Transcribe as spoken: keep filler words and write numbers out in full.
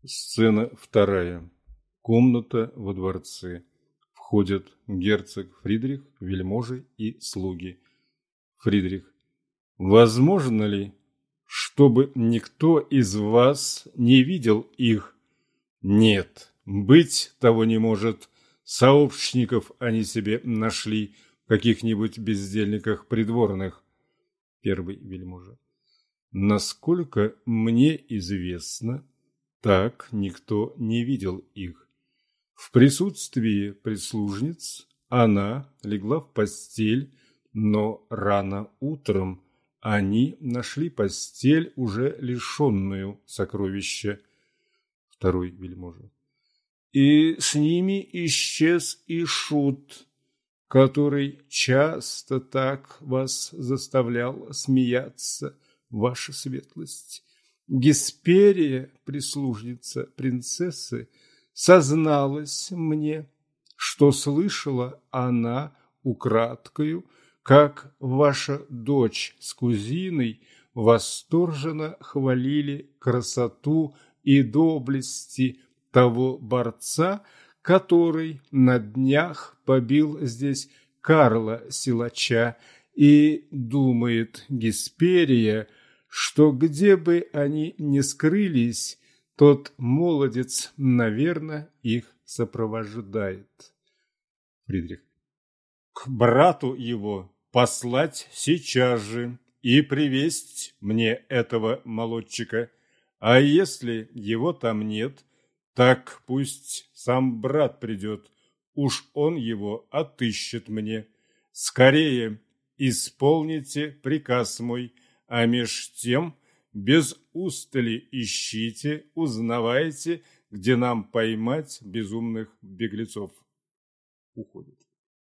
Сцена вторая. Комната во дворце. Входят герцог Фридрих, вельможи и слуги. Фридрих. Возможно ли, чтобы никто из вас не видел их? Нет, быть того не может. Сообщников они себе нашли в каких-нибудь бездельниках придворных. Первый вельможа. Насколько мне известно, так никто не видел их. В присутствии прислужниц она легла в постель, но рано утром они нашли постель, уже лишенную сокровища. Второй вельможа. И с ними исчез и шут, который часто так вас заставлял смеяться, ваша светлость. Гесперия, прислужница принцессы, созналась мне, что слышала она украдкою, как ваша дочь с кузиной восторженно хвалили красоту и доблести того борца, который на днях побил здесь Карла Силача, и думает Гесперия, что где бы они ни скрылись, тот молодец, наверное, их сопровождает. Фридрих. К брату его послать сейчас же и привесть мне этого молодчика, а если его там нет, так пусть сам брат придет, уж он его отыщет мне. Скорее исполните приказ мой, а меж тем без устали ищите, узнавайте, где нам поймать безумных беглецов. Уходит.